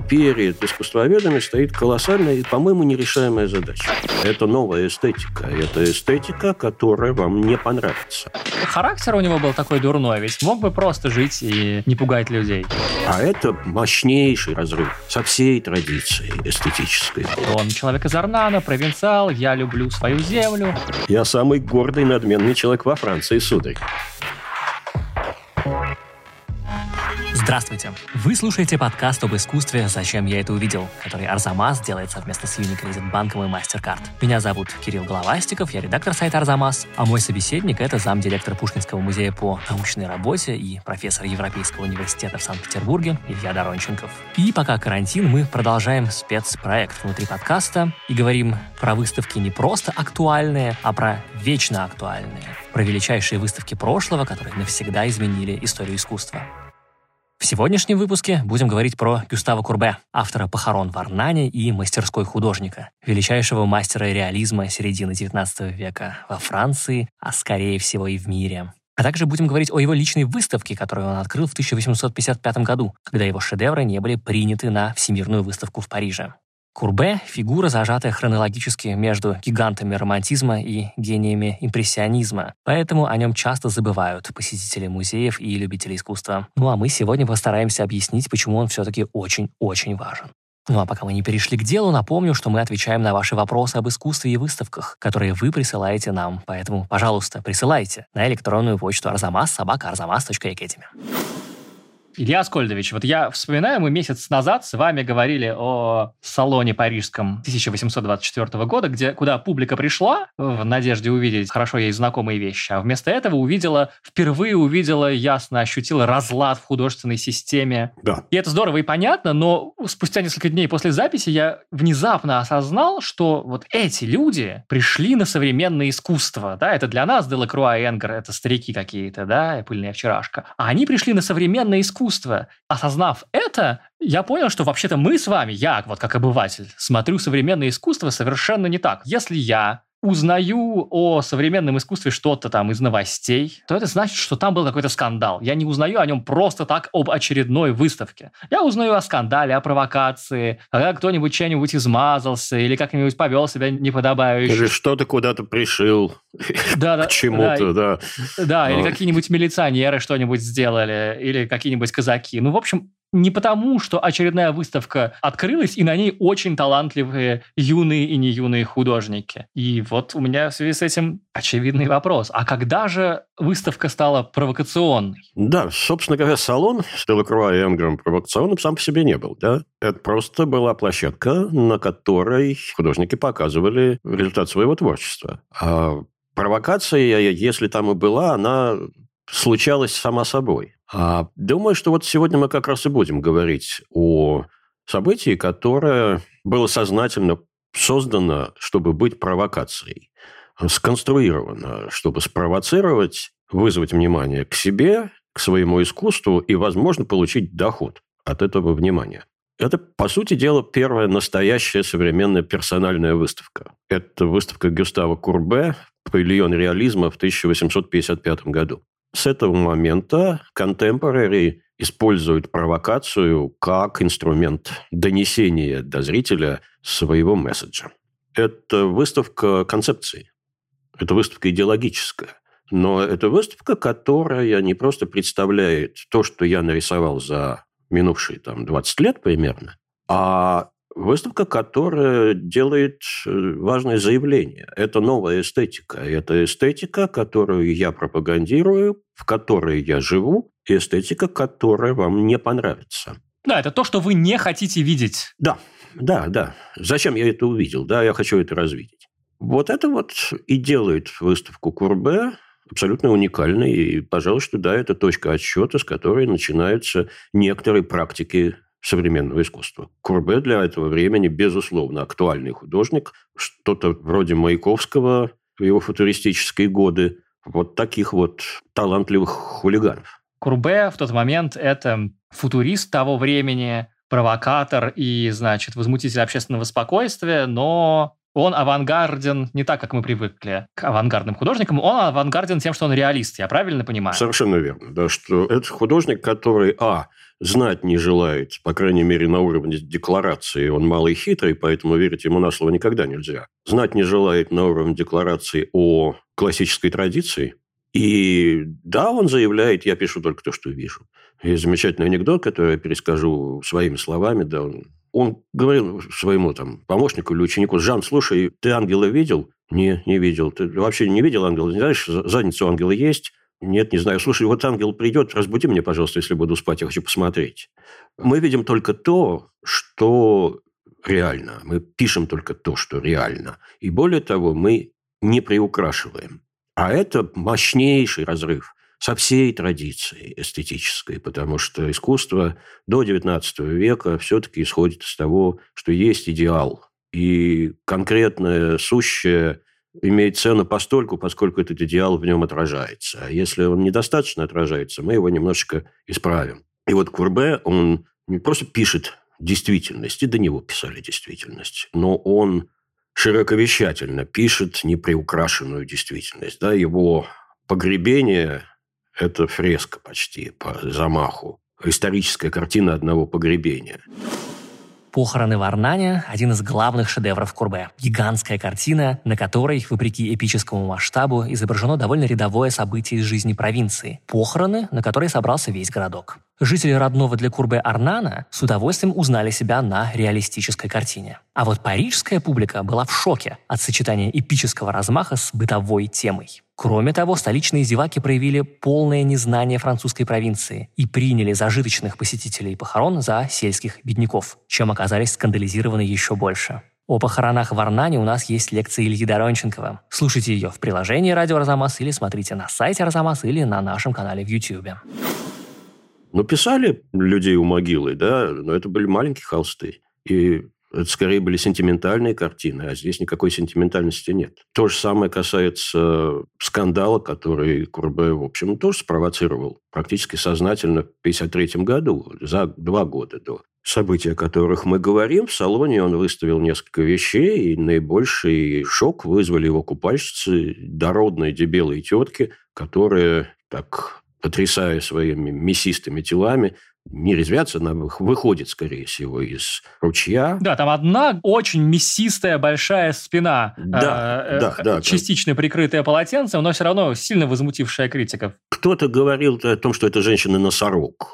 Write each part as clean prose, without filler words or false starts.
перед искусствоведами стоит колоссальная и, по-моему, нерешаемая задача. Это новая эстетика. Это эстетика, которая вам не понравится. Характер у него был такой дурной, ведь мог бы просто жить и не пугать людей. А это мощнейший разрыв со всей традицией эстетической. Он человек из Арнана, провинциал, я люблю свою землю. Я самый гордый, надменный человек во Франции, сударь. Здравствуйте! Вы слушаете подкаст об искусстве «Зачем я это увидел», который Арзамас делает совместно с Unicredit банком и MasterCard. Меня зовут Кирилл Головастиков, я редактор сайта Арзамас, а мой собеседник — это замдиректора Пушкинского музея по научной работе и профессор Европейского университета в Санкт-Петербурге Илья Доронченков. И пока карантин, мы продолжаем спецпроект внутри подкаста и говорим про выставки не просто актуальные, а про вечно актуальные, про величайшие выставки прошлого, которые навсегда изменили историю искусства. В сегодняшнем выпуске будем говорить про Гюстава Курбе, автора «Похорон в Арнане» и «Мастерской художника», величайшего мастера реализма середины XIX века во Франции, а скорее всего и в мире. А также будем говорить о его личной выставке, которую он открыл в 1855 году, когда его шедевры не были приняты на Всемирную выставку в Париже. Курбе — фигура, зажатая хронологически между гигантами романтизма и гениями импрессионизма, поэтому о нем часто забывают посетители музеев и любители искусства. Ну а мы сегодня постараемся объяснить, почему он все-таки очень-очень важен. Ну а пока мы не перешли к делу, напомню, что мы отвечаем на ваши вопросы об искусстве и выставках, которые вы присылаете нам, поэтому, пожалуйста, присылайте на электронную почту arzamas@arzamas.academy. Илья Аскольдович, вот я вспоминаю, мы месяц назад с вами говорили о салоне парижском 1824 года, куда публика пришла в надежде увидеть хорошо ей знакомые вещи, а вместо этого впервые увидела, ясно ощутила разлад в художественной системе. Да. И это здорово и понятно, но спустя несколько дней после записи я внезапно осознал, что вот эти люди пришли на современное искусство. Да? Это для нас Делакруа и Энгер, это старики какие-то, да, пыльная вчерашка. А они пришли на современное искусство. Осознав это, я понял, что вообще-то мы с вами, я вот как обыватель, смотрю современное искусство совершенно не так. Если я узнаю о современном искусстве что-то там из новостей, то это значит, что там был какой-то скандал. Я не узнаю о нем просто так об очередной выставке. Я узнаю о скандале, о провокации, когда кто-нибудь чем-нибудь измазался или как-нибудь повел себя неподобающе. Или что-то куда-то пришил к чему-то, да. Да, или какие-нибудь милиционеры что-нибудь сделали, или какие-нибудь казаки. Ну, в общем, не потому, что очередная выставка открылась, и на ней очень талантливые юные и не юные художники. И вот у меня в связи с этим очевидный вопрос. А когда же выставка стала провокационной? Да, собственно говоря, салон с Делакруа и Энгером провокационным сам по себе не был. Да? Это просто была площадка, на которой художники показывали результат своего творчества. А провокация, если там и была, она случалась сама собой. Думаю, что вот сегодня мы как раз и будем говорить о событии, которое было сознательно создано, чтобы быть провокацией, сконструировано, чтобы спровоцировать, вызвать внимание к себе, к своему искусству и, возможно, получить доход от этого внимания. Это, по сути дела, первая настоящая современная персональная выставка. Это выставка Гюстава Курбе «Павильон реализма» в 1855 году. С этого момента контемпорари используют провокацию как инструмент донесения до зрителя своего месседжа. Это выставка концепции, это выставка идеологическая, но это выставка, которая не просто представляет то, что я нарисовал за минувшие 20 лет примерно, а выставка, которая делает важное заявление. Это новая эстетика. Это эстетика, которую я пропагандирую, в которой я живу, и эстетика, которая вам не понравится. Да, это то, что вы не хотите видеть. Да. Зачем я это увидел? Да, я хочу это развидеть. Вот это вот и делает выставку Курбе абсолютно уникальной. И, пожалуй, что да, это точка отсчета, с которой начинаются некоторые практики современного искусства. Курбе для этого времени, безусловно, актуальный художник. Что-то вроде Маяковского в его футуристические годы. Вот таких вот талантливых хулиганов. Курбе в тот момент – это футурист того времени, провокатор и, возмутитель общественного спокойствия, но он авангарден не так, как мы привыкли к авангардным художникам. Он авангарден тем, что он реалист, я правильно понимаю? Совершенно верно. Да, что это художник, который, знать не желает, по крайней мере, на уровне декларации. Он малый хитрый, поэтому верить ему на слово никогда нельзя. Знать не желает на уровне декларации о классической традиции. И да, он заявляет, я пишу только то, что вижу. Есть замечательный анекдот, который я перескажу своими словами. Да, он говорил своему помощнику или ученику: «Жан, слушай, ты ангела видел?» Не видел. Ты вообще не видел ангела? Не знаешь, задница у ангела есть? Нет, не знаю. Слушай, вот ангел придет, разбуди меня, пожалуйста, если буду спать, я хочу посмотреть. Мы видим только то, что реально. Мы пишем только то, что реально. И более того, мы не приукрашиваем. А это мощнейший разрыв со всей традицией эстетической, потому что искусство до XIX века все-таки исходит из того, что есть идеал. И конкретное сущее имеет цену постольку, поскольку этот идеал в нем отражается. А если он недостаточно отражается, мы его немножечко исправим. И вот Курбе, он не просто пишет действительность, и до него писали действительность, но он широковещательно пишет неприукрашенную действительность. Да, его погребение – это фреска почти по замаху. Историческая картина одного погребения. «Похороны в Арнане» – один из главных шедевров Курбе. Гигантская картина, на которой, вопреки эпическому масштабу, изображено довольно рядовое событие из жизни провинции. Похороны, на которые собрался весь городок. Жители родного для Курбе Арнана с удовольствием узнали себя на реалистической картине. А вот парижская публика была в шоке от сочетания эпического размаха с бытовой темой. Кроме того, столичные зеваки проявили полное незнание французской провинции и приняли зажиточных посетителей похорон за сельских бедняков, чем оказались скандализированы еще больше. О похоронах в Арнане у нас есть лекция Ильи Доронченкова. Слушайте ее в приложении «Радио Арзамас» или смотрите на сайте Арзамас или на нашем канале в YouTube. Ну, писали людей у могилы, да, но это были маленькие холсты. И это скорее были сентиментальные картины, а здесь никакой сентиментальности нет. То же самое касается скандала, который Курбе, в общем, тоже спровоцировал практически сознательно в 1953 году, за 2 года до событий, о которых мы говорим. В салоне он выставил несколько вещей, и наибольший шок вызвали его купальщицы, дородные дебелые тетки, которые так, потрясая своими мясистыми телами, не резвятся, она выходит, скорее всего, из ручья. Да, там одна очень мясистая большая спина, частично прикрытая полотенцем, но все равно сильно возмутившая критиков. Кто-то говорил о том, что это женщина-носорог.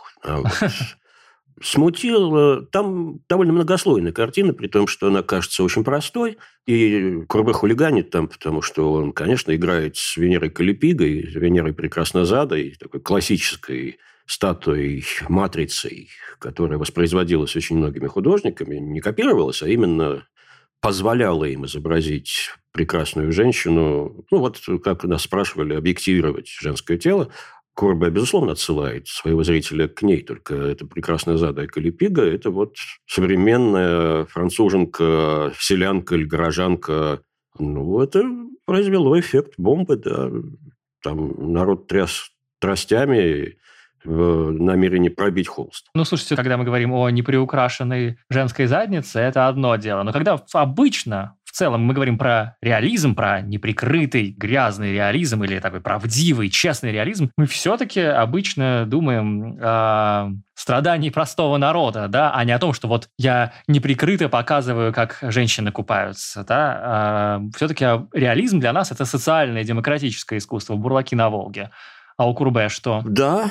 Смутил. Там довольно многослойная картина, при том, что она кажется очень простой. И Курбе хулиганит там, потому что он, конечно, играет с Венерой Каллипигой, Венерой Прекраснозадой, такой классической статуей, матрицей, которая воспроизводилась очень многими художниками, не копировалась, а именно позволяла им изобразить прекрасную женщину. Ну, вот как нас спрашивали, объективировать женское тело. Курбе, безусловно, отсылает своего зрителя к ней, только это прекрасная задая Каллипига, это вот современная француженка, селянка или горожанка. Ну, это произвело эффект бомбы, да. Там народ тряс тростями в намерении пробить холст. Ну, слушайте, когда мы говорим о неприукрашенной женской заднице, это одно дело. Но когда обычно, в целом, мы говорим про реализм, про неприкрытый грязный реализм или такой правдивый, честный реализм, мы все-таки обычно думаем о страдании простого народа, да, а не о том, что вот я неприкрыто показываю, как женщины купаются. Да? Все-таки реализм для нас – это социальное демократическое искусство, бурлаки на Волге. А у Курбе что? Да.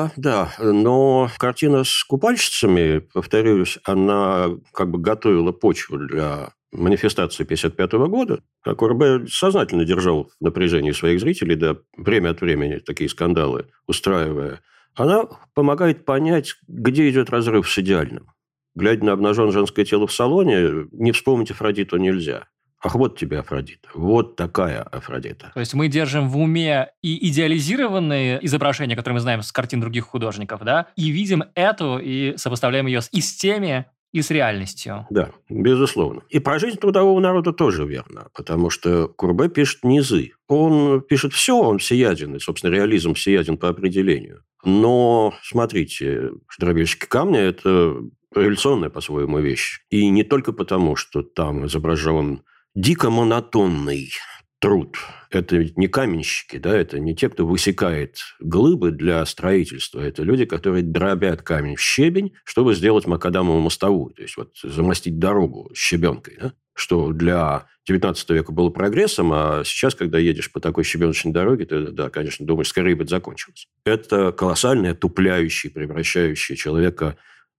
Но картина с купальщицами, повторюсь, она как бы готовила почву для манифестации 1955 года. А Курбе сознательно держал в напряжении своих зрителей, да, время от времени такие скандалы устраивая. Она помогает понять, где идет разрыв с идеальным. Глядя на обнаженное женское тело в салоне, не вспомнить Афродиту нельзя. Ах, вот тебе Афродита. Вот такая Афродита. То есть мы держим в уме и идеализированные изображения, которые мы знаем с картин других художников, да, и видим эту, и сопоставляем ее и с теми, и с реальностью. Да, безусловно. И про жизнь трудового народа тоже верно, потому что Курбе пишет низы. Он пишет все, он всеяден, и, собственно, реализм всеяден по определению. Но, смотрите, «Дробильщики камня» – это революционная по-своему вещь. И не только потому, что там изображен дико монотонный, труд. Это ведь не каменщики, да, это не те, кто высекает глыбы для строительства. Это люди, которые дробят камень в щебень, чтобы сделать макадамовую мостовую, то есть вот замостить дорогу щебенкой, да? Что для 19 века было прогрессом, а сейчас, когда едешь по такой щебеночной дороге, ты, да, конечно, думаешь, скорее бы это закончилось. Это колоссальный, отупляющий, превращающий человека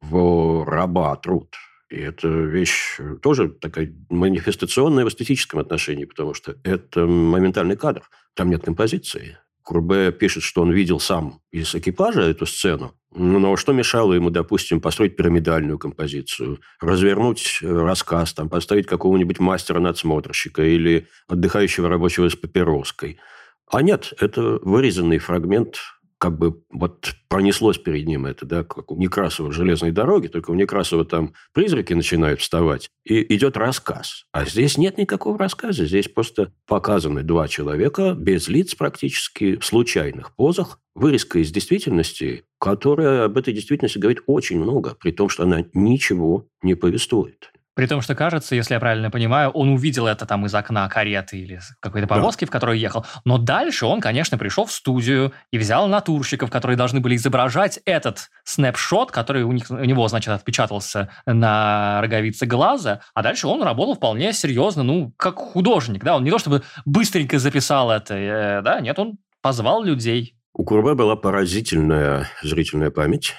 в раба труд. И это вещь тоже такая манифестационная в эстетическом отношении, потому что это моментальный кадр. Там нет композиции. Курбе пишет, что он видел сам из экипажа эту сцену, но что мешало ему, допустим, построить пирамидальную композицию, развернуть рассказ, там, поставить какого-нибудь мастера-надсмотрщика или отдыхающего рабочего с папироской. А нет, это вырезанный фрагмент, как бы вот пронеслось перед ним это, да, как у Некрасова в «Железной дороге», только у Некрасова там призраки начинают вставать, и идет рассказ. А здесь нет никакого рассказа, здесь просто показаны два человека без лиц практически, в случайных позах, вырезка из действительности, которая об этой действительности говорит очень много, при том, что она ничего не повествует. При том, что, кажется, если я правильно понимаю, он увидел это там из окна кареты или какой-то повозки, да, в которой ехал. Но дальше он, конечно, пришел в студию и взял натурщиков, которые должны были изображать этот снапшот, который у него, значит, отпечатался на роговице глаза. А дальше он работал вполне серьезно, ну, как художник. Да? Он не то чтобы быстренько записал это, да, нет, он позвал людей. У Курбе была поразительная зрительная память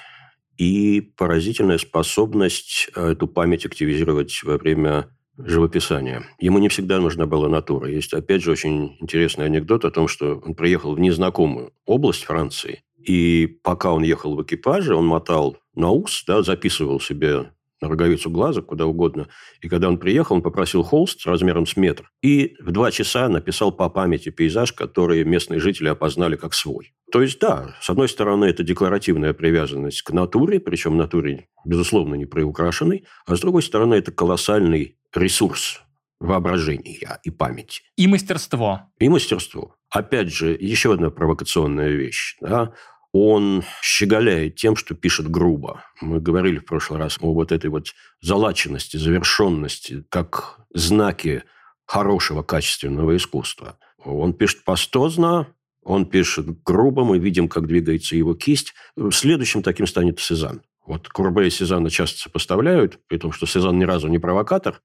и поразительная способность эту память активизировать во время живописания. Ему не всегда нужна была натура. Есть, опять же, очень интересный анекдот о том, что он приехал в незнакомую область Франции, и пока он ехал в экипаже, он мотал на ус, да, записывал себе на роговицу глаза, куда угодно. И когда он приехал, он попросил холст размером с метр. И в 2 часа написал по памяти пейзаж, который местные жители опознали как свой. То есть, да, с одной стороны, это декларативная привязанность к натуре, причем натуре, безусловно, не приукрашенной, а с другой стороны, это колоссальный ресурс воображения и памяти. И мастерство. И мастерство. Опять же, еще одна провокационная вещь, да. Он щеголяет тем, что пишет грубо. Мы говорили в прошлый раз о вот этой вот залаченности, завершенности, как знаки хорошего, качественного искусства. Он пишет пастозно, он пишет грубо, мы видим, как двигается его кисть. Следующим таким станет Сезанн. Вот Курбе и Сезанна часто сопоставляют, при том, что Сезанн ни разу не провокатор,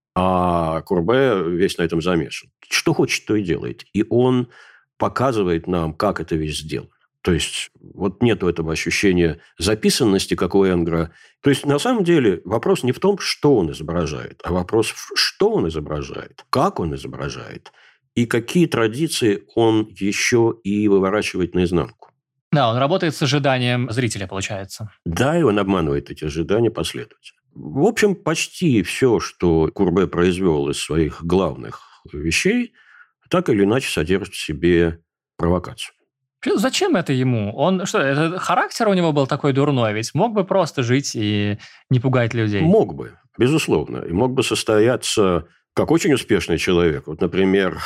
а Курбе весь на этом замешан. Что хочет, то и делает. И он показывает нам, как это весь сделано. То есть, вот нету этого ощущения записанности, как у Энгра. То есть, на самом деле, вопрос не в том, что он изображает, а вопрос, что он изображает, как он изображает, и какие традиции он еще и выворачивает наизнанку. Да, он работает с ожиданием зрителя, получается. Да, и он обманывает эти ожидания последовательно. В общем, почти все, что Курбе произвел из своих главных вещей, так или иначе содержит в себе провокацию. Зачем это ему? Он что, это характер у него был такой дурной? Ведь мог бы просто жить и не пугать людей. Мог бы, безусловно. И мог бы состояться как очень успешный человек. Вот, например,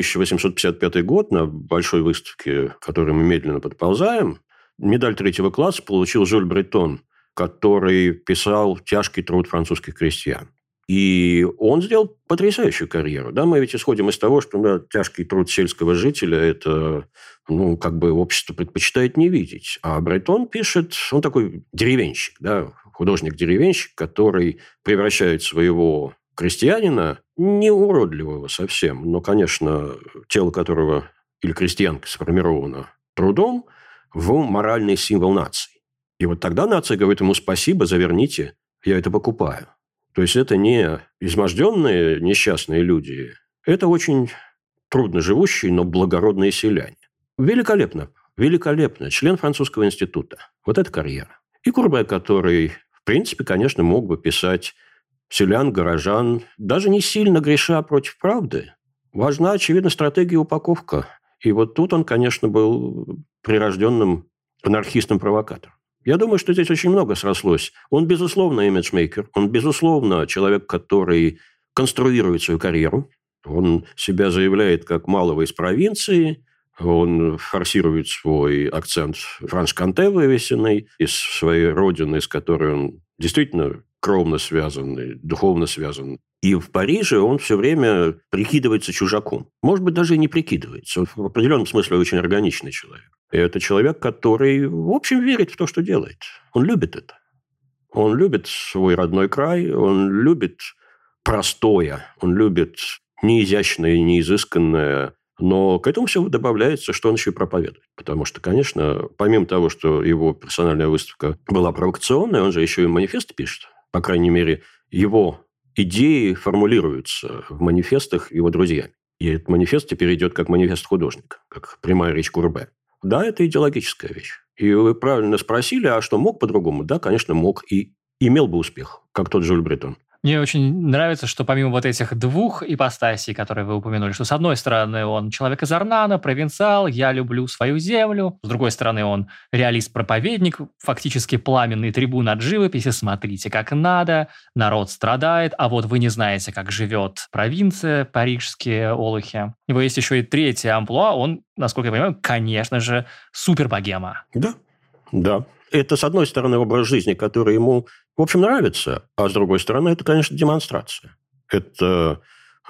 1855 год на большой выставке, к которой мы медленно подползаем, медаль 3-го класса получил Жюль Бретон, который писал «Тяжкий труд французских крестьян». И он сделал потрясающую карьеру. Да, мы ведь исходим из того, что да, тяжкий труд сельского жителя – это, ну, как бы общество предпочитает не видеть. А Бретон пишет, он такой деревенщик, да, художник-деревенщик, который превращает своего крестьянина, не уродливого совсем, но, конечно, тело которого или крестьянка сформировано трудом, в моральный символ нации. И вот тогда нация говорит ему спасибо, заверните, я это покупаю. То есть это не изможденные несчастные люди, это очень трудно живущие, но благородные селяне. Великолепно, великолепно. Член французского института. Вот это карьера. И Курбе, который, в принципе, конечно, мог бы писать селян, горожан, даже не сильно греша против правды. Важна, очевидно, стратегия упаковка. И вот тут он, конечно, был прирожденным анархистом-провокатором. Я думаю, что здесь очень много срослось. Он, безусловно, имиджмейкер. Он, безусловно, человек, который конструирует свою карьеру. Он себя заявляет как малого из провинции. Он форсирует свой акцент франш-канте вывесенный из своей родины, с которой он действительно кровно связаны, духовно связаны. И в Париже он все время прикидывается чужаком. Может быть, даже и не прикидывается. Он в определенном смысле очень органичный человек. И это человек, который, в общем, верит в то, что делает. Он любит это. Он любит свой родной край, он любит простое, он любит не изящное, не изысканное. Но к этому все добавляется, что он еще и проповедует. Потому что, конечно, помимо того, что его персональная выставка была провокационная, он же еще и манифесты пишет. По крайней мере, его идеи формулируются в манифестах его друзьями. И этот манифест теперь идет как манифест художника, как прямая речь Курбе. Да, это идеологическая вещь. И вы правильно спросили, а что, мог по-другому? Да, конечно, мог и имел бы успех, как тот Жюль Бретон. Мне очень нравится, что помимо вот этих двух ипостасей, которые вы упомянули, что с одной стороны он человек из Арнана, провинциал, я люблю свою землю, с другой стороны он реалист-проповедник, фактически пламенный трибун от живописи, смотрите, как надо, народ страдает, а вот вы не знаете, как живет провинция, парижские олухи. У него есть еще и третье амплуа, он, насколько я понимаю, конечно же, супербогема. Да, да. Это, с одной стороны, образ жизни, который ему, в общем, нравится, а с другой стороны, это, конечно, демонстрация. Это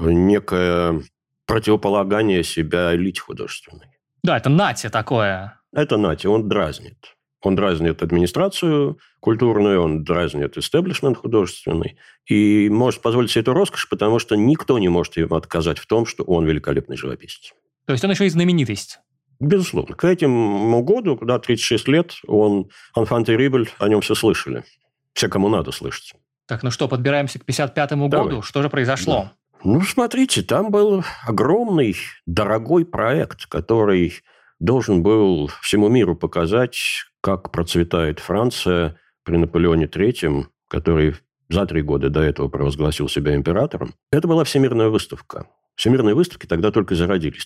некое противополагание себя элите художественной. Да, это нати такое. Это нати, он дразнит. Он дразнит администрацию культурную, он дразнит истеблишмент художественный. И может позволить себе эту роскошь, потому что никто не может ему отказать в том, что он великолепный живописец. То есть он еще и знаменитость. Безусловно. К этому году, когда 36 лет, он «Enfant terrible», о нем все слышали. Все, кому надо, слышать. Так, ну что, подбираемся к 55-му году. Что же произошло? Да. Ну, смотрите, там был огромный, дорогой проект, который должен был всему миру показать, как процветает Франция при Наполеоне III, который за 3 года до этого провозгласил себя императором. Это была всемирная выставка. Всемирные выставки тогда только зародились.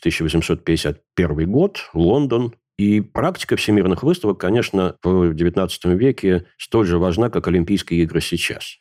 1851 год, Лондон. И практика всемирных выставок, конечно, в XIX веке столь же важна, как Олимпийские игры сейчас.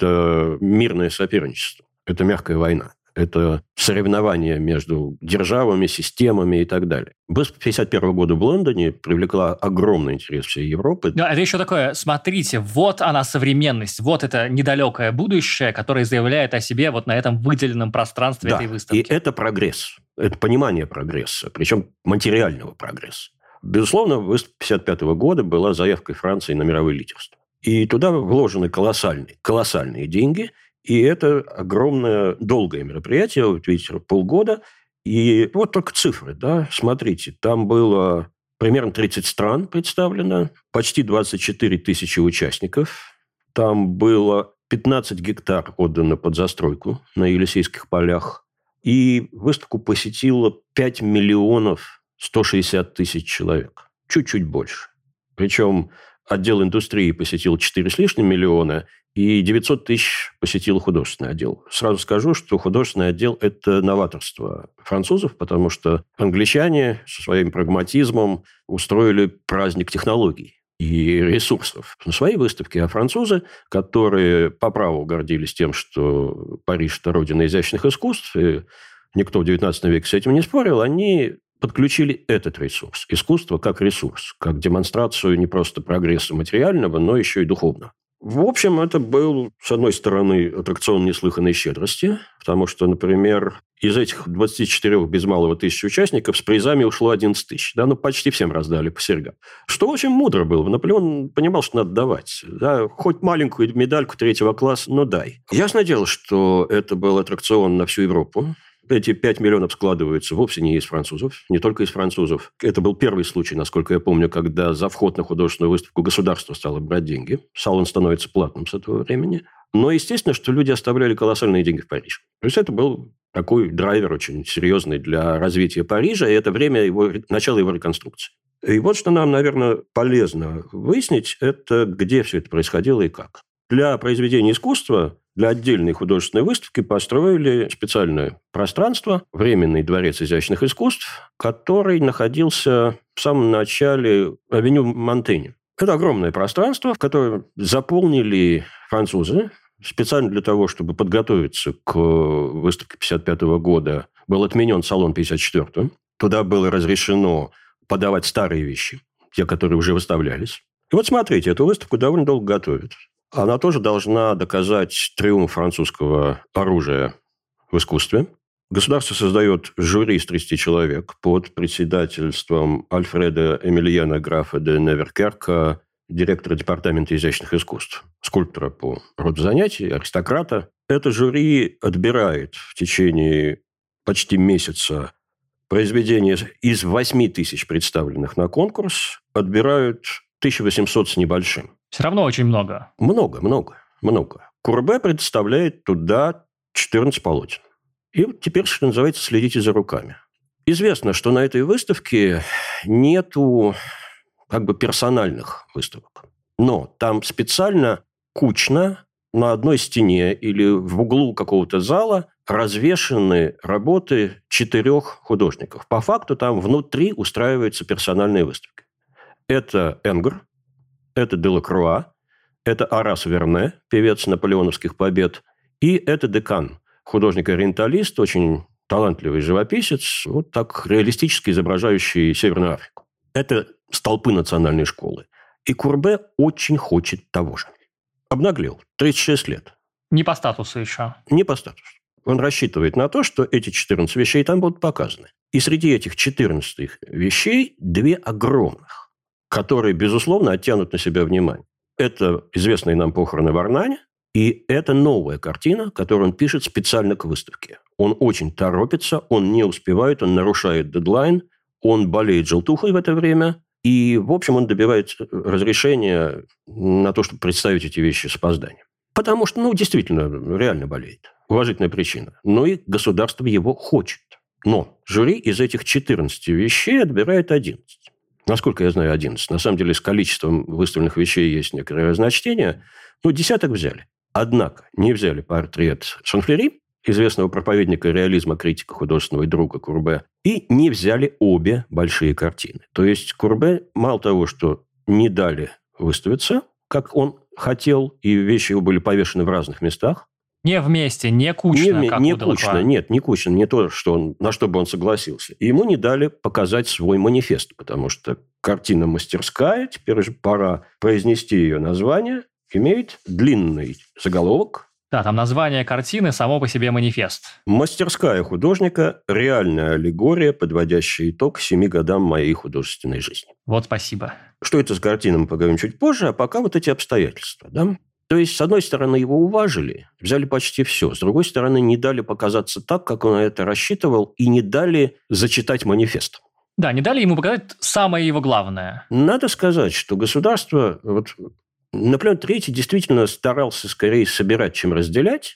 Это мирное соперничество, это мягкая война, это соревнования между державами, системами и так далее. Выставка 1951 года в Лондоне привлекла огромный интерес всей Европы. Да, это еще такое, смотрите, вот она современность, вот это недалекое будущее, которое заявляет о себе вот на этом выделенном пространстве этой выставки. И это прогресс, это понимание прогресса, причем материального прогресса. Безусловно, выставка 1955 года была заявкой Франции на мировое лидерство. И туда вложены колоссальные деньги. И это огромное, долгое мероприятие, вот видите, полгода. И вот только цифры, да, смотрите, там было примерно 30 стран представлено, почти 24 тысячи участников. Там было 15 гектар отдано под застройку на Елисейских полях. И выставку посетило 5 миллионов 160 тысяч человек. Чуть-чуть больше. Причем отдел индустрии посетил 4 с лишним миллиона, и 900 тысяч посетил художественный отдел. Сразу скажу, что художественный отдел – это новаторство французов, потому что англичане со своим прагматизмом устроили праздник технологий и ресурсов на своей выставке, а французы, которые по праву гордились тем, что Париж – это родина изящных искусств, и никто в XIX веке с этим не спорил, они подключили этот ресурс. Искусство как ресурс, как демонстрацию не просто прогресса материального, но еще и духовного. В общем, это был, с одной стороны, аттракцион неслыханной щедрости, потому что, например, из этих 24 без малого тысяч участников с призами ушло 11 тысяч. Да, ну, почти всем раздали по серьгам. Что очень мудро было. Наполеон понимал, что надо давать. Да, хоть маленькую медальку 3 класса, но дай. Ясное дело, что это был аттракцион на всю Европу. Эти 5 миллионов складываются вовсе не из французов, не только из французов. Это был первый случай, насколько я помню, когда за вход на художественную выставку государство стало брать деньги. Салон становится платным с этого времени. Но, естественно, что люди оставляли колоссальные деньги в Париж. То есть это был такой драйвер очень серьезный для развития Парижа, и это время начала его реконструкции. И вот что нам, наверное, полезно выяснить, это где все это происходило и как. Для произведения искусства, для отдельной художественной выставки построили специальное пространство, Временный дворец изящных искусств, который находился в самом начале авеню Монтенья. Это огромное пространство, в которое заполнили французы. Специально для того, чтобы подготовиться к выставке 1955 года, был отменен салон 1954. Туда было разрешено подавать старые вещи, те, которые уже выставлялись. И вот смотрите, эту выставку довольно долго готовят. Она тоже должна доказать триумф французского оружия в искусстве. Государство создает жюри из 30 человек под председательством Альфреда Эмильена графа де Неверкерка, директора департамента изящных искусств, скульптора по роду занятий, аристократа. Это жюри отбирает в течение почти месяца произведения из 8 тысяч представленных на конкурс, отбирают 1800 с небольшим. Все равно очень много. Много. Курбе представляет туда 14 полотен. И вот теперь, что называется, следите за руками. Известно, что на этой выставке нету персональных выставок. Но там специально кучно на одной стене или в углу какого-то зала развешаны работы 4 художников. По факту там внутри устраиваются персональные выставки. Это Энгр, это Делакруа, это Арас Верне, певец наполеоновских побед, и это Декан, художник-ориенталист, очень талантливый живописец, вот так реалистически изображающий Северную Африку. Это столпы национальной школы. И Курбе очень хочет того же. Обнаглел. 36 лет. Не по статусу еще. Не по статусу. Он рассчитывает на то, что эти 14 вещей там будут показаны. И среди этих 14 вещей 2 огромных, которые, безусловно, оттянут на себя внимание. Это известные нам похороны в Арнане, и это новая картина, которую он пишет специально к выставке. Он очень торопится, он не успевает, он нарушает дедлайн, он болеет желтухой в это время, и, в общем, он добивается разрешения на то, чтобы представить эти вещи с опозданием. Потому что, действительно, реально болеет. Уважительная причина. Но и государство его хочет. Но жюри из этих 14 вещей отбирает 11. Насколько я знаю, 11. На самом деле, с количеством выставленных вещей есть некоторое разночтение. Десяток взяли. Однако не взяли портрет Шанфлери, известного проповедника реализма, критика художественного и друга Курбе, и не взяли обе большие картины. То есть Курбе мало того, что не дали выставиться, как он хотел, и вещи его были повешены в разных местах. Не вместе, не кучно, как не у Делакруа. кучно, нет, не кучно, не то, на что бы он согласился. И ему не дали показать свой манифест, потому что картина мастерская, теперь же пора произнести ее название, имеет длинный заголовок. Да, там название картины само по себе манифест. «Мастерская художника. Реальная аллегория, подводящая итог 7 годам моей художественной жизни». Вот спасибо. Что это за картина, мы поговорим чуть позже, а пока вот эти обстоятельства, да? То есть, с одной стороны, его уважили, взяли почти все. С другой стороны, не дали показаться так, как он это рассчитывал, и не дали зачитать манифест. Да, не дали ему показать самое его главное. Надо сказать, что государство... Наполеон III действительно старался скорее собирать, чем разделять,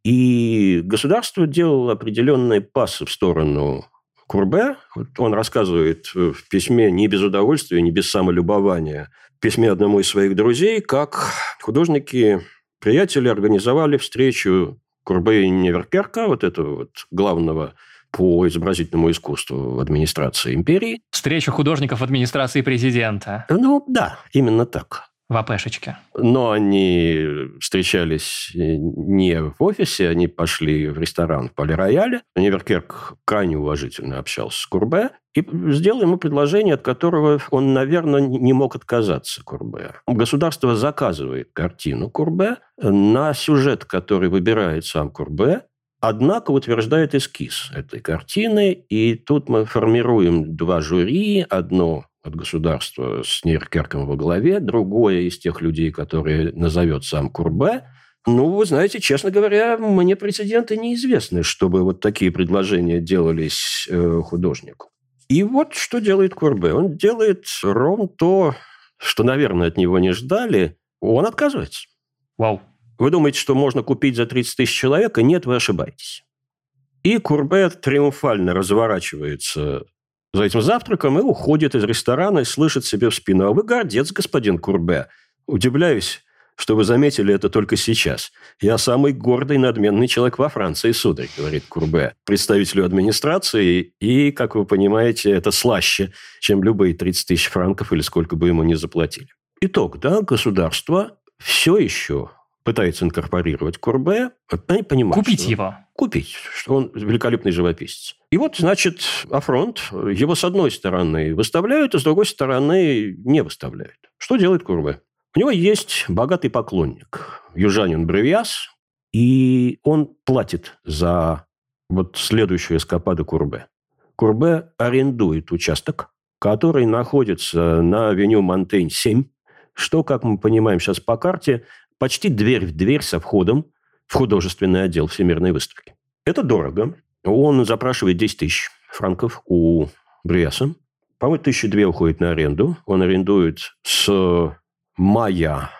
и государство делало определенные пассы в сторону Курбе. Он рассказывает в письме не без удовольствия, не без самолюбования, в письме одному из своих друзей, как художники-приятели организовали встречу Курбе и Неверкерка, этого главного по изобразительному искусству в администрации империи. Встречу художников в администрации президента. Да, именно так. В АПшечке. Но они встречались не в офисе, они пошли в ресторан в Пале-Рояле. Неверкерк крайне уважительно общался с Курбе и сделал ему предложение, от которого он, наверное, не мог отказаться, Курбе. Государство заказывает картину Курбе на сюжет, который выбирает сам Курбе, однако утверждает эскиз этой картины, и тут мы формируем 2 жюри, одно от государства с Неверкерком во главе, другое из тех людей, которые назовет сам Курбе. Вы знаете, честно говоря, мне прецеденты неизвестны, чтобы такие предложения делались художнику. И что делает Курбе. Он делает ровно то, что, наверное, от него не ждали. Он отказывается. Вау. Вы думаете, что можно купить за 30 тысяч человека? Нет, вы ошибаетесь. И Курбе триумфально разворачивается за этим завтраком и уходит из ресторана и слышит себе в спину: «А вы гордец, господин Курбе. Удивляюсь, что вы заметили это только сейчас. Я самый гордый, надменный человек во Франции, сударь», говорит Курбе представителю администрации. И, как вы понимаете, это слаще, чем любые 30 тысяч франков или сколько бы ему ни заплатили. Итог, государство все еще пытается инкорпорировать Курбе. Они понимают, купить его. Купить, что он великолепный живописец. И значит, афронт. Его с одной стороны выставляют, а с другой стороны не выставляют. Что делает Курбе? У него есть богатый поклонник, южанин Бревиас, и он платит за вот следующую эскападу Курбе. Курбе арендует участок, который находится на авеню Монтень 7, что, как мы понимаем сейчас по карте, почти дверь в дверь со входом в художественный отдел Всемирной выставки. Это дорого. Он запрашивает 10 тысяч франков у Бревиаса. По-моему, 1002 уходит на аренду. Он арендует с мая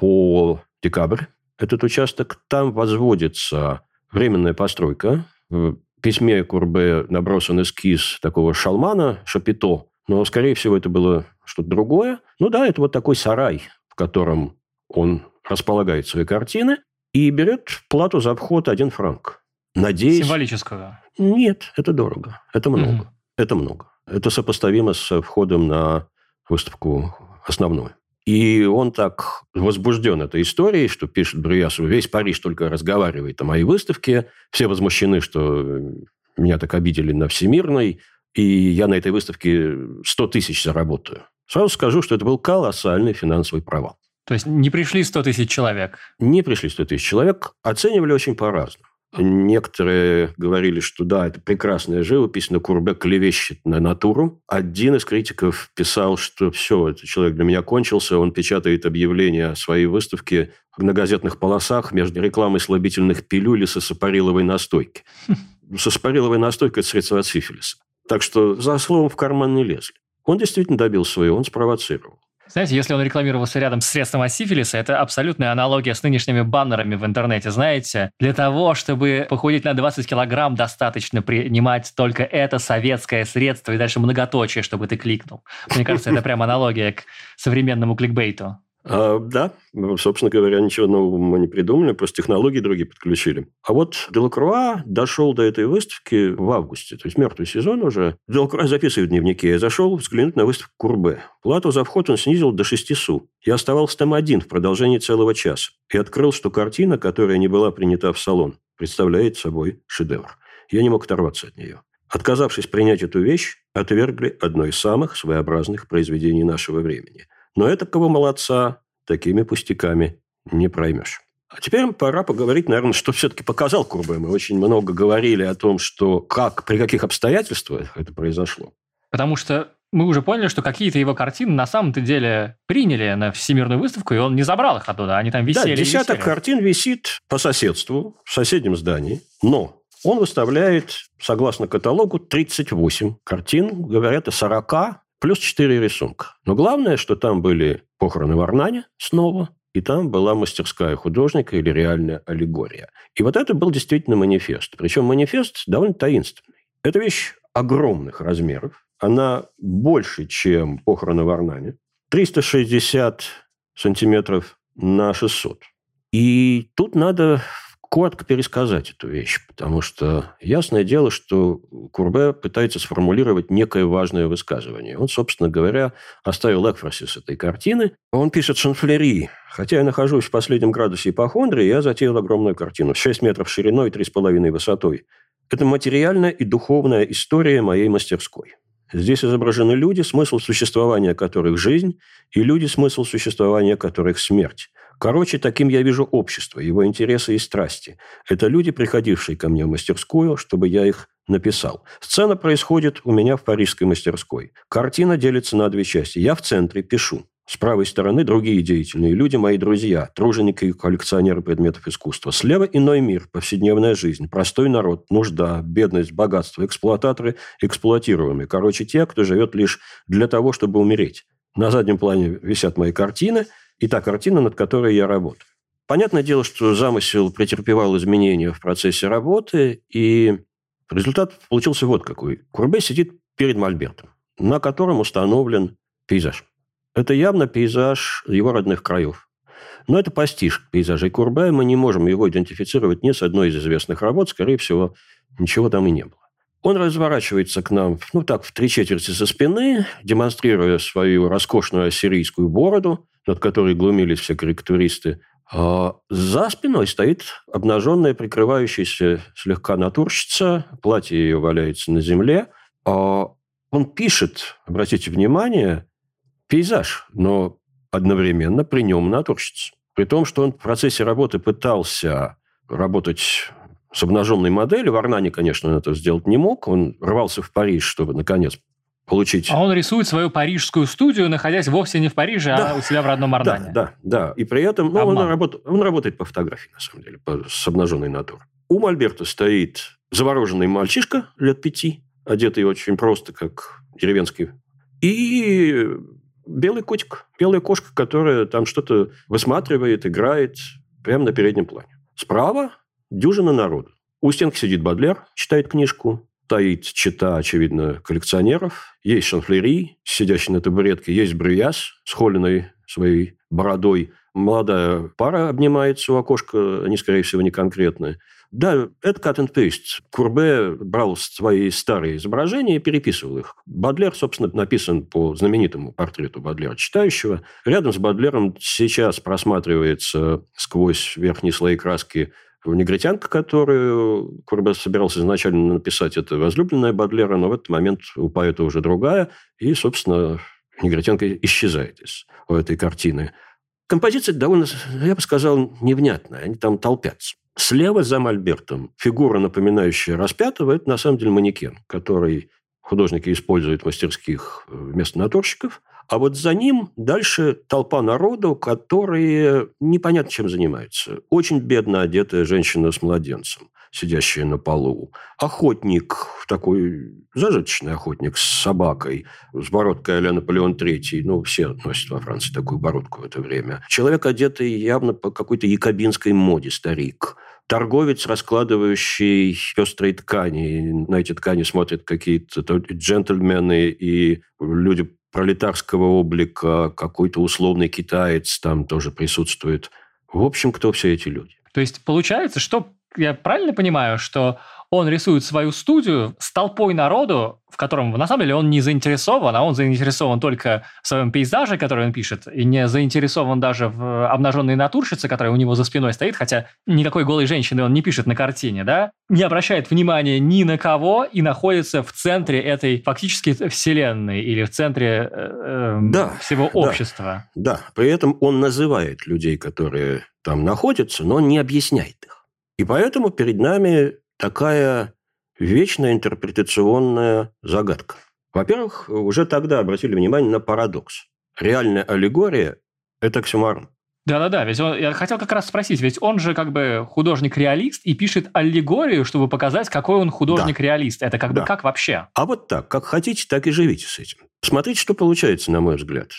по декабрь этот участок. Там возводится временная постройка. В письме Курбе набросан эскиз такого шалмана, шапито, но, скорее всего, это было что-то другое. Ну да, это вот такой сарай, в котором он располагает свои картины и берет плату за вход 1 франк. Надеюсь... Символическую? Нет, это дорого. Это много. Это много. Это сопоставимо с входом на выставку основную. И он так возбужден этой историей, что пишет Бревиасу: весь Париж только разговаривает о моей выставке, все возмущены, что меня так обидели на Всемирной, и я на этой выставке 100 тысяч заработаю. Сразу скажу, что это был колоссальный финансовый провал. То есть не пришли 100 тысяч человек? Не пришли 100 тысяч человек. Оценивали очень по-разному. Некоторые говорили, что да, это прекрасная живопись, но Курбе клевещет на натуру. Один из критиков писал, что все, этот человек для меня кончился, он печатает объявления о своей выставке на газетных полосах между рекламой слабительных пилюль и сосапариловой настойки. Сосапариловая настойка – это средство от сифилиса. Так что за словом в карман не лезли. Он действительно добился своего, он спровоцировал. Знаете, если он рекламировался рядом с средством от сифилиса, это абсолютная аналогия с нынешними баннерами в интернете, знаете. Для того, чтобы похудеть на 20 килограмм, достаточно принимать только это советское средство и дальше многоточие, чтобы ты кликнул. Мне кажется, это прям аналогия к современному кликбейту. Да, собственно говоря, ничего нового мы не придумали, просто технологии другие подключили. А вот Делакруа дошел до этой выставки в августе, то есть мертвый сезон уже. Делакруа записывает в дневнике: я зашел взглянуть на выставку Курбе. Плату за вход он снизил до 6 су. Я оставался там один в продолжении целого часа и открыл, что картина, которая не была принята в салон, представляет собой шедевр. Я не мог оторваться от нее. Отказавшись принять эту вещь, отвергли одно из самых своеобразных произведений нашего времени. Но этакого молодца такими пустяками не проймешь. А теперь пора поговорить, наверное, что все-таки показал Курбе. Мы очень много говорили о том, что при каких обстоятельствах это произошло. Потому что мы уже поняли, что какие-то его картины на самом-то деле приняли на Всемирную выставку, и он не забрал их оттуда, они там висели. Да, десяток картин висит по соседству в соседнем здании, но он выставляет, согласно каталогу, 38 картин, говорят о 40 плюс 4 рисунка. Но главное, что там были похороны в Арнане снова, и там была мастерская художника или реальная аллегория. И вот это был действительно манифест. Причем манифест довольно таинственный. Это вещь огромных размеров. Она больше, чем похороны в Арнане. 360 сантиметров на 600. И тут надо коротко пересказать эту вещь, потому что ясное дело, что Курбе пытается сформулировать некое важное высказывание. Он, собственно говоря, оставил экфрасис этой картины. Он пишет: «Шанфлери. Хотя я нахожусь в последнем градусе ипохондрии, я затеял огромную картину. 6 метров шириной и 3,5 высотой. Это материальная и духовная история моей мастерской. Здесь изображены люди, смысл существования которых – жизнь, и люди, смысл существования которых – смерть. Короче, таким я вижу общество, его интересы и страсти. Это люди, приходившие ко мне в мастерскую, чтобы я их написал. Сцена происходит у меня в парижской мастерской. Картина делится на 2 части. Я в центре пишу. С правой стороны другие деятельные люди, мои друзья, труженики и коллекционеры предметов искусства. Слева иной мир, повседневная жизнь, простой народ, нужда, бедность, богатство, эксплуататоры, эксплуатируемые. Короче, те, кто живет лишь для того, чтобы умереть. На заднем плане висят мои картины и та картина, над которой я работаю». Понятное дело, что замысел претерпевал изменения в процессе работы, и результат получился вот какой. Курбе сидит перед мольбертом, на котором установлен пейзаж. Это явно пейзаж его родных краев. Но это пастишь пейзажей Курбе, мы не можем его идентифицировать ни с одной из известных работ, скорее всего, ничего там и не было. Он разворачивается к нам, в 3/4 со спины, демонстрируя свою роскошную ассирийскую бороду, над которой глумились все карикатуристы. А за спиной стоит обнаженная, прикрывающаяся слегка натурщица, платье ее валяется на земле. Он пишет, обратите внимание, пейзаж, но одновременно при нем натурщица. При том, что он в процессе работы пытался работать с обнаженной моделью. В Арнане, конечно, он это сделать не мог. Он рвался в Париж, чтобы, наконец, получить... А он рисует свою парижскую студию, находясь вовсе не в Париже, а у себя в родном Арнане. Да. И при этом он работает по фотографии, на самом деле, с обнаженной натурой. У Мольберта стоит завороженный мальчишка лет 5, одетый очень просто, как деревенский. И белый котик, белая кошка, которая там что-то высматривает, играет прямо на переднем плане. Справа дюжина народу. У стенки сидит Бодлер, читает книжку. Стоит чета, очевидно, коллекционеров. Есть Шанфлери, сидящий на табуретке. Есть Брюяс с холеной своей бородой. Молодая пара обнимается у окошка. Они, скорее всего, не конкретные. Да, это cut and paste. Курбе брал свои старые изображения и переписывал их. Бодлер, собственно, написан по знаменитому портрету Бодлера читающего. Рядом с Бодлером сейчас просматривается сквозь верхние слои краски негритянка, которую Курбе собирался изначально написать, это возлюбленная Бодлера, но в этот момент у поэта уже другая, и, собственно, негритянка исчезает из этой картины. Композиция довольно, я бы сказал, невнятная, они там толпятся. Слева за Мольбертом фигура, напоминающая распятого, это на самом деле манекен, который художники используют в мастерских вместо натурщиков. А вот за ним дальше толпа народу, которые непонятно чем занимаются. Очень бедно одетая женщина с младенцем, сидящая на полу. Охотник, такой зажиточный охотник с собакой, с бородкой а-ля Наполеон III. Все носят во Франции такую бородку в это время. Человек, одетый явно по какой-то якобинской моде, старик. Торговец, раскладывающий пестрые ткани. На эти ткани смотрят какие-то джентльмены и люди пролетарского облика, какой-то условный китаец там тоже присутствует. В общем, кто все эти люди? То есть, получается, что я правильно понимаю, что он рисует свою студию с толпой народу, в котором, на самом деле, он не заинтересован, а он заинтересован только в своем пейзаже, который он пишет, и не заинтересован даже в обнаженной натурщице, которая у него за спиной стоит, хотя никакой голой женщины он не пишет на картине, да? Не обращает внимания ни на кого и находится в центре этой фактически вселенной или в центре всего общества. Да, при этом он называет людей, которые там находятся, но он не объясняет их. И поэтому перед нами такая вечная интерпретационная загадка. Во-первых, уже тогда обратили внимание на парадокс. Реальная аллегория – это оксюморон. Да-да-да, ведь я хотел как раз спросить, ведь он же как бы художник-реалист и пишет аллегорию, чтобы показать, какой он художник-реалист. Это как бы как вообще? А вот так, как хотите, так и живите с этим. Смотрите, что получается, на мой взгляд.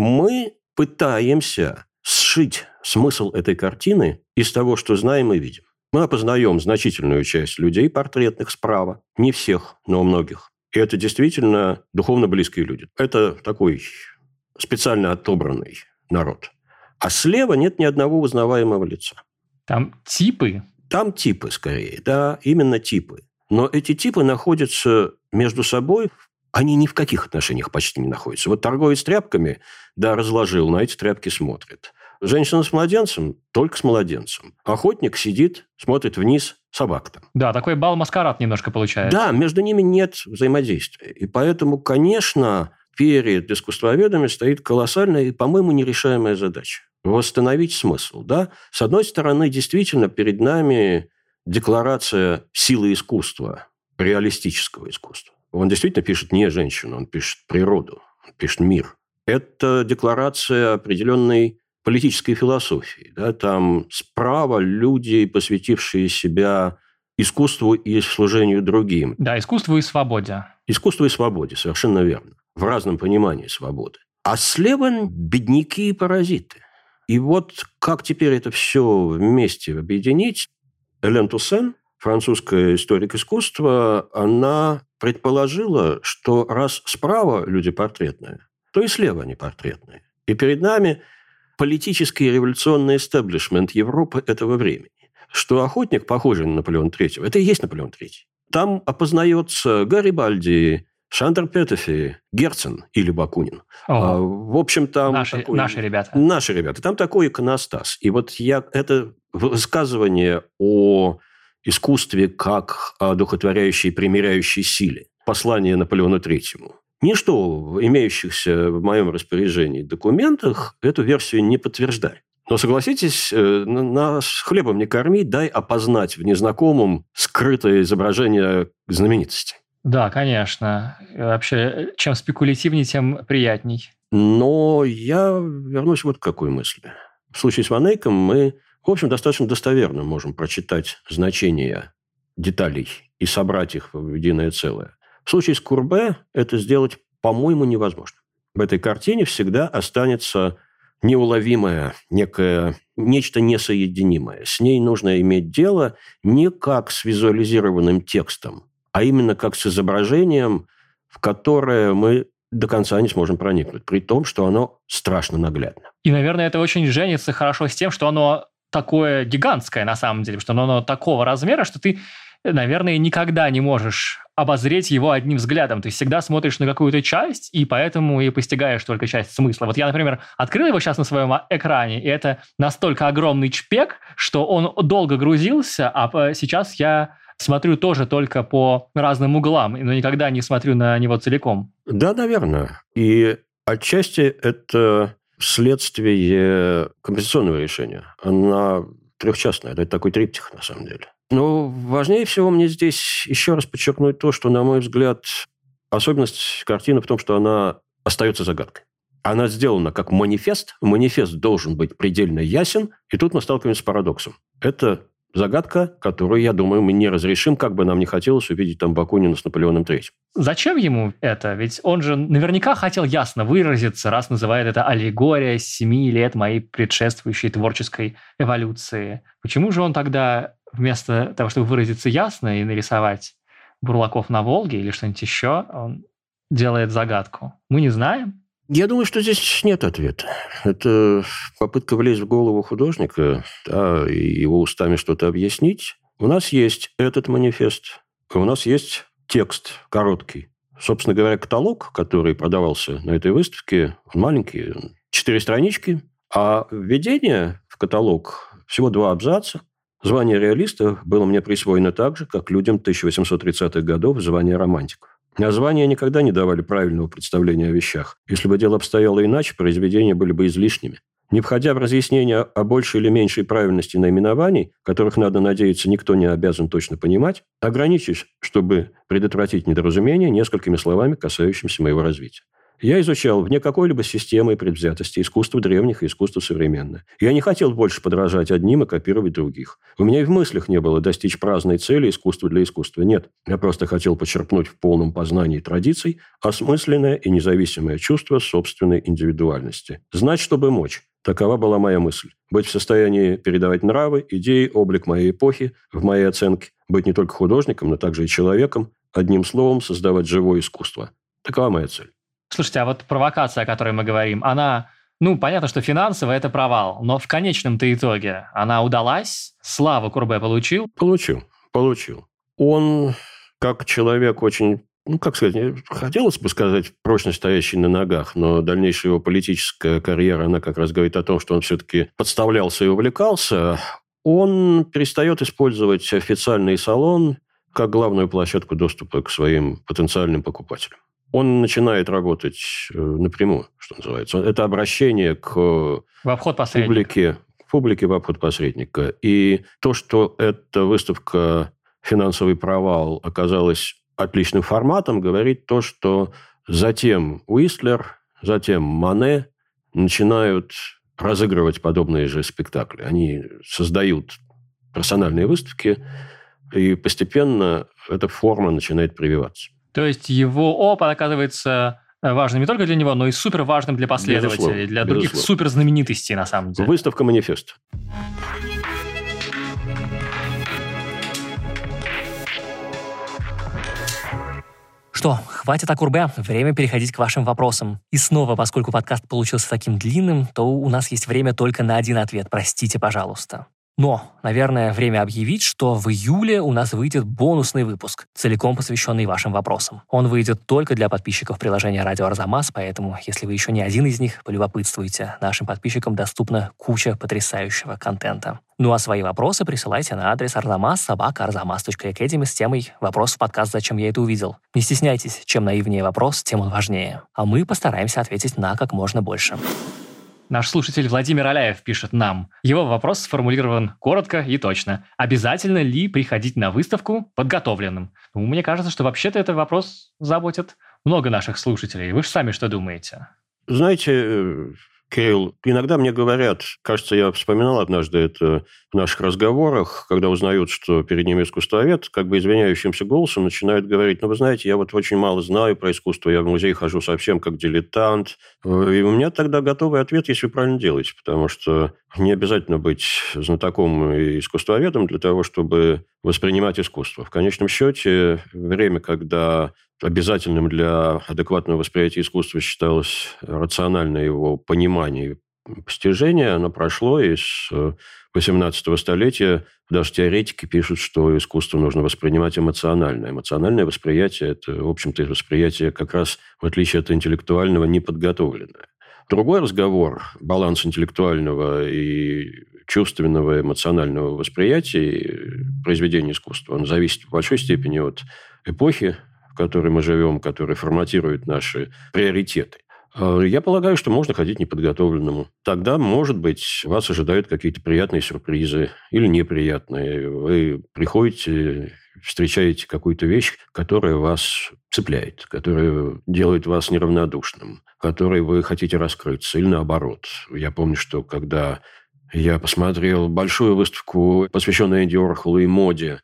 Мы пытаемся сшить смысл этой картины из того, что знаем и видим. Мы опознаем значительную часть людей портретных справа. Не всех, но многих. И это действительно духовно близкие люди. Это такой специально отобранный народ. А слева нет ни одного узнаваемого лица. Там типы? Там типы, скорее. Да, именно типы. Но эти типы находятся между собой. Они ни в каких отношениях почти не находятся. Вот торговец тряпками, разложил, на эти тряпки смотрит. Женщина с младенцем только с младенцем. Охотник сидит, смотрит вниз, собак там. Да, такой бал-маскарад немножко получается. Да, между ними нет взаимодействия. И поэтому, конечно, перед искусствоведами стоит колоссальная и, по-моему, нерешаемая задача. Восстановить смысл. Да? С одной стороны, действительно, перед нами декларация силы искусства, реалистического искусства. Он действительно пишет не женщину, он пишет природу, он пишет мир. Это декларация определенной политической философии. Да? Там справа люди, посвятившие себя искусству и служению другим. Да, искусству и свободе. Искусству и свободе, совершенно верно. В разном понимании свободы. А слева бедняки и паразиты. И вот как теперь это все вместе объединить? Элен Туссен, французская историк искусства, она предположила, что раз справа люди портретные, то и слева они портретные. И перед нами политический и революционный эстаблишмент Европы этого времени. Что охотник, похожий на Наполеона III, это и есть Наполеон III. Там опознается Гарибальди, Шандер Петефи, Герцен или Бакунин. В общем, там... Наши ребята. Наши ребята. Там такой иконостас. И вот это высказывание о искусстве как одухотворяющей и примиряющей силе. Послание Наполеону III. Ничто в имеющихся в моем распоряжении документах эту версию не подтверждает. Но согласитесь, нас хлебом не корми, дай опознать в незнакомом скрытое изображение знаменитости. Да, конечно. Вообще, чем спекулятивнее, тем приятней. Но я вернусь вот к какой мысли. В случае с Ван Эйком мы, в общем, достаточно достоверно можем прочитать значение деталей и собрать их в единое целое. В случае с Курбе это сделать, по-моему, невозможно. В этой картине всегда останется неуловимое, нечто несоединимое. С ней нужно иметь дело не как с визуализированным текстом, а именно как с изображением, в которое мы до конца не сможем проникнуть, при том, что оно страшно наглядно. И, наверное, это очень женится хорошо с тем, что оно такое гигантское на самом деле, что оно такого размера, что ты, наверное, никогда не можешь обозреть его одним взглядом. Ты всегда смотришь на какую-то часть, и поэтому и постигаешь только часть смысла. Вот я, например, открыл его сейчас на своем экране, и это настолько огромный чпек, что он долго грузился, а сейчас я смотрю тоже только по разным углам, но никогда не смотрю на него целиком. Да, наверное. И отчасти это следствие композиционного решения. Она трехчастная, это такой триптих на самом деле. Но важнее всего мне здесь еще раз подчеркнуть то, что, на мой взгляд, особенность картины в том, что она остается загадкой. Она сделана как манифест. Манифест должен быть предельно ясен. И тут мы сталкиваемся с парадоксом. Это загадка, которую, я думаю, мы не разрешим, как бы нам не хотелось увидеть там Бакунина с Наполеоном III. Зачем ему это? Ведь он же наверняка хотел ясно выразиться, раз называет это аллегория 7 лет моей предшествующей творческой эволюции. Почему же он тогда вместо того, чтобы выразиться ясно и нарисовать бурлаков на Волге или что-нибудь еще, он делает загадку? Мы не знаем. Я думаю, что здесь нет ответа. Это попытка влезть в голову художника, да, и его устами что-то объяснить. У нас есть этот манифест, у нас есть текст короткий. Собственно говоря, каталог, который продавался на этой выставке, он маленький, 4 странички, а введение в каталог всего 2 абзаца. Звание реалиста было мне присвоено так же, как людям 1830-х годов звание романтиков. Названия никогда не давали правильного представления о вещах. Если бы дело обстояло иначе, произведения были бы излишними. Не входя в разъяснение о большей или меньшей правильности наименований, которых, надо надеяться, никто не обязан точно понимать, ограничусь, чтобы предотвратить недоразумение, несколькими словами, касающимися моего развития. Я изучал вне какой-либо системы и предвзятости искусство древних и искусство современное. Я не хотел больше подражать одним и копировать других. У меня и в мыслях не было достичь праздной цели искусства для искусства. Нет, я просто хотел почерпнуть в полном познании традиций осмысленное и независимое чувство собственной индивидуальности. Знать, чтобы мочь. Такова была моя мысль. Быть в состоянии передавать нравы, идеи, облик моей эпохи, в моей оценке. Быть не только художником, но также и человеком. Одним словом, создавать живое искусство. Такова моя цель. Слушайте, а вот провокация, о которой мы говорим, она, понятно, что финансово это провал, но в конечном-то итоге она удалась? Славу Курбе получил? Получил. Он, как человек очень, хотелось бы сказать, прочно стоящий на ногах, но дальнейшая его политическая карьера, она как раз говорит о том, что он все-таки подставлялся и увлекался. Он перестает использовать официальный салон как главную площадку доступа к своим потенциальным покупателям. Он начинает работать напрямую, что называется. Это обращение к публике в обход посредника. И то, что эта выставка «Финансовый провал» оказалась отличным форматом, говорит то, что затем Уистлер, затем Мане начинают разыгрывать подобные же спектакли. Они создают персональные выставки, и постепенно эта форма начинает прививаться. То есть его опыт оказывается важным не только для него, но и супер важным для последователей, для других суперзнаменитостей, на самом деле. Выставка «Манифест». Что, хватит о Курбе, время переходить к вашим вопросам. И снова, поскольку подкаст получился таким длинным, то у нас есть время только на один ответ, простите, пожалуйста. Но, наверное, время объявить, что в июле у нас выйдет бонусный выпуск, целиком посвященный вашим вопросам. Он выйдет только для подписчиков приложения «Радио Арзамас», поэтому, если вы еще не один из них, полюбопытствуйте. Нашим подписчикам доступна куча потрясающего контента. Ну а свои вопросы присылайте на адрес arzamas@arzamas.academy с темой «Вопрос в подкаст «Зачем я это увидел?». Не стесняйтесь, чем наивнее вопрос, тем он важнее. А мы постараемся ответить на как можно больше. Наш слушатель Владимир Аляев пишет нам. Его вопрос сформулирован коротко и точно. Обязательно ли приходить на выставку подготовленным? Ну, мне кажется, что вообще-то этот вопрос заботит много наших слушателей. Вы же сами что думаете? Знаете, Кирилл, иногда мне говорят, кажется, я вспоминал однажды это в наших разговорах, когда узнают, что перед ними искусствовед, как бы извиняющимся голосом начинают говорить: ну, вы знаете, я вот очень мало знаю про искусство, я в музей хожу совсем как дилетант. И у меня тогда готовый ответ, если вы правильно делаете, потому что не обязательно быть знатоком и искусствоведом для того, чтобы воспринимать искусство. В конечном счете, время, когда обязательным для адекватного восприятия искусства считалось рациональное его понимание и постижение, оно прошло, и с 18 столетия даже теоретики пишут, что искусство нужно воспринимать эмоционально. Эмоциональное восприятие – это, в общем-то, восприятие как раз, в отличие от интеллектуального, неподготовленное. Другой разговор – баланс интеллектуального и чувственного, эмоционального восприятия произведения искусства. Он зависит в большой степени от эпохи, в которой мы живем, которая форматирует наши приоритеты. Я полагаю, что можно ходить неподготовленному. Тогда, может быть, вас ожидают какие-то приятные сюрпризы или неприятные. Вы приходите, встречаете какую-то вещь, которая вас цепляет, которая делает вас неравнодушным, которой вы хотите раскрыться, или наоборот. Я помню, что когда я посмотрел большую выставку, посвященную Энди Уорхолу и моде,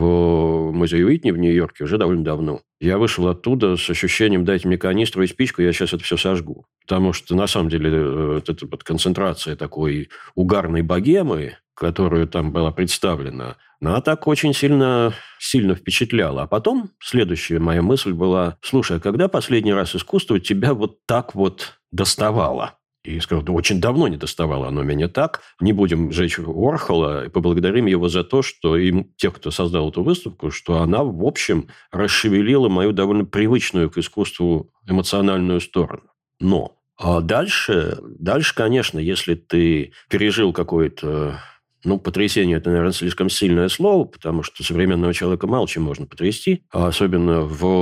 в музее Уитни в Нью-Йорке уже довольно давно. Я вышел оттуда с ощущением: дайте мне канистру и спичку, я сейчас это все сожгу. Потому что, на самом деле, вот эта вот концентрация такой угарной богемы, которая там была представлена, она так очень сильно впечатляла. А потом следующая моя мысль была: слушай, а когда последний раз искусство тебя вот так вот доставало? И сказал: да очень давно не доставало оно меня так. Не будем жечь Уорхола, и поблагодарим его за то, что тех, кто создал эту выставку, что она, в общем, расшевелила мою довольно привычную к искусству эмоциональную сторону. Но дальше, конечно, если ты пережил какое-то... потрясение – это, наверное, слишком сильное слово, потому что современного человека мало чем можно потрясти, особенно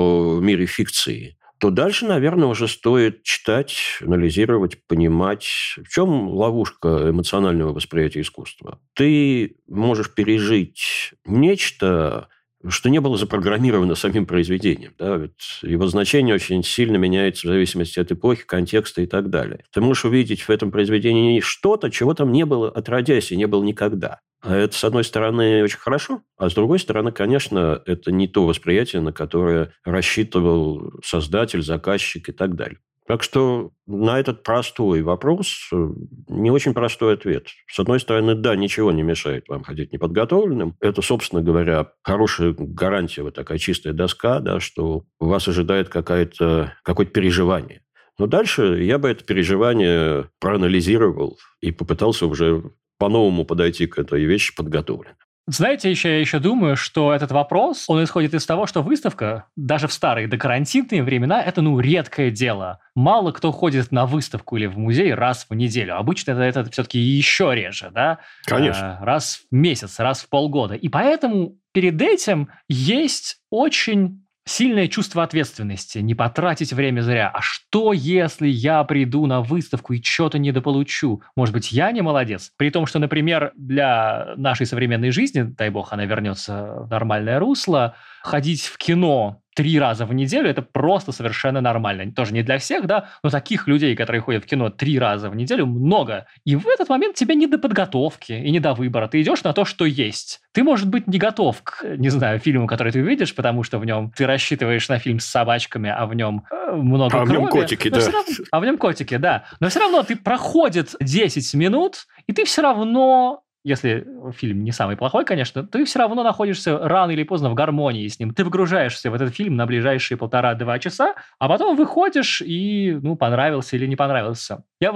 в мире фикции. То дальше, наверное, уже стоит читать, анализировать, понимать, в чем ловушка эмоционального восприятия искусства. Ты можешь пережить нечто, что не было запрограммировано самим произведением. Да? Ведь его значение очень сильно меняется в зависимости от эпохи, контекста и так далее. Ты можешь увидеть в этом произведении что-то, чего там не было отродясь и не было никогда. А это, с одной стороны, очень хорошо, а с другой стороны, конечно, это не то восприятие, на которое рассчитывал создатель, заказчик и так далее. Так что на этот простой вопрос не очень простой ответ. С одной стороны, да, ничего не мешает вам ходить неподготовленным. Это, собственно говоря, хорошая гарантия, вот такая чистая доска, да, что вас ожидает какое-то переживание. Но дальше я бы это переживание проанализировал и попытался уже по-новому подойти к этой вещи подготовленно. Знаете, я еще думаю, что этот вопрос, он исходит из того, что выставка, даже в старые докарантинные времена, это, редкое дело. Мало кто ходит на выставку или в музей раз в неделю. Обычно это все-таки еще реже, да? Конечно. Раз в месяц, раз в полгода. И поэтому перед этим есть очень сильное чувство ответственности, не потратить время зря. А что, если я приду на выставку и что-то недополучу? Может быть, я не молодец? При том, что, например, для нашей современной жизни, дай бог, она вернется в нормальное русло, ходить в кино 3 раза в неделю – это просто совершенно нормально. Тоже не для всех, да, но таких людей, которые ходят в кино 3 раза в неделю, много. И в этот момент тебе не до подготовки и не до выбора. Ты идешь на то, что есть. Ты, может быть, не готов к, фильму, который ты видишь, потому что в нем ты рассчитываешь на фильм с собачками, а в нем много крови. А в нем котики, да. А в нем котики, да. Но все равно ты проходит 10 минут, и ты все равно... Если фильм не самый плохой, конечно, ты все равно находишься рано или поздно в гармонии с ним. Ты погружаешься в этот фильм на ближайшие 1,5-2 часа, а потом выходишь и, понравился или не понравился. Я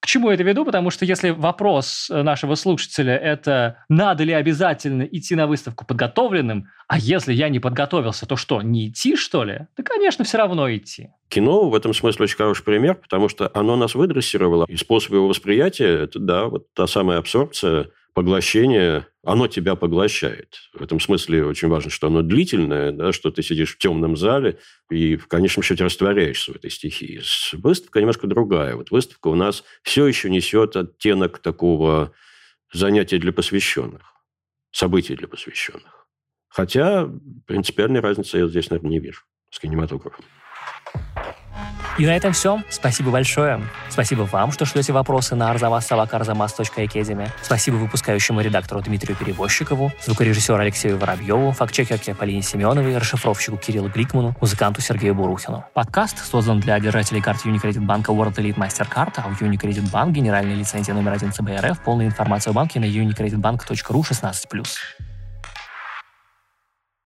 К чему я это веду? Потому что если вопрос нашего слушателя – это надо ли обязательно идти на выставку подготовленным, а если я не подготовился, то что, не идти, что ли? Да, конечно, все равно идти. Кино в этом смысле очень хороший пример, потому что оно нас выдрессировало, и способ его восприятия – это, да, вот та самая абсорбция, поглощение, оно тебя поглощает. В этом смысле очень важно, что оно длительное, да, что ты сидишь в темном зале и в конечном счете растворяешься в этой стихии. Выставка немножко другая. Вот выставка у нас все еще несет оттенок такого занятия для посвященных, событий для посвященных. Хотя принципиальной разницы я здесь, наверное, не вижу с кинематографом. И на этом все. Спасибо большое. Спасибо вам, что шлете вопросы на arzamas@arzamas.academy. Спасибо выпускающему редактору Дмитрию Перевозчикову, звукорежиссеру Алексею Воробьеву, фактчекерке Полине Семеновой, расшифровщику Кириллу Гликману, музыканту Сергею Бурухину. Подкаст создан для держателей карт Unicredit банка World Elite MasterCard, а у Unicredit Bank генеральная лицензия номер 1 ЦБРФ. Полная информация о банке на unicreditbank.ru 16+.